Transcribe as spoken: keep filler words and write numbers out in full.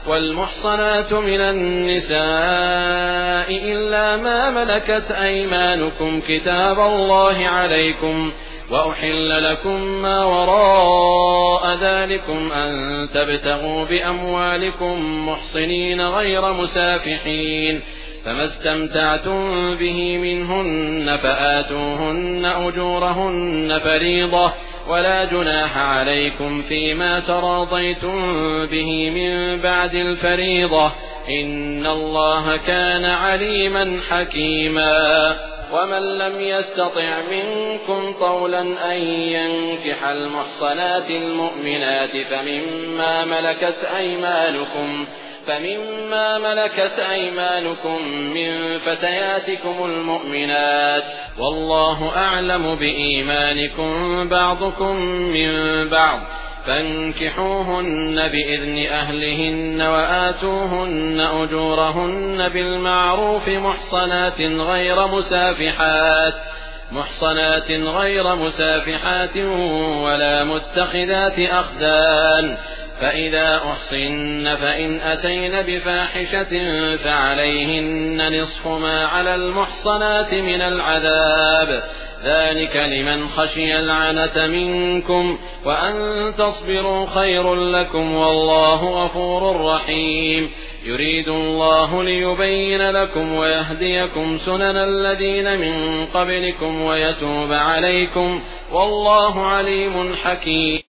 والمحصنات من النساء إلا ما ملكت أيمانكم كتاب الله عليكم، وأحل لكم ما وراء ذلكم أن تبتغوا بأموالكم محصنين غير مسافحين، فما استمتعتم به منهن فآتوهن أجورهن فريضة، ولا جناح عليكم فيما تراضيتم به من بعد الفريضة، إن الله كان عليما حكيما. ومن لم يستطع منكم طولا أن ينكح المحصنات المؤمنات فمما ملكت أيمانكم فمما ملكت أيمانكم من فتياتكم المؤمنات، والله أعلم بإيمانكم بعضكم من بعض، فانكحوهن بإذن أهلهن وآتوهن أجورهن بالمعروف محصنات غير مسافحات محصنات غير مسافحات ولا متخذات أخدان، فإذا أحصن فإن أتين بفاحشة فعليهن نصف ما على المحصنات من العذاب، ذلك لمن خشي العنة منكم، وأن تصبروا خير لكم، والله غفور رحيم. يريد الله ليبين لكم ويهديكم سنن الذين من قبلكم ويتوب عليكم، والله عليم حكيم.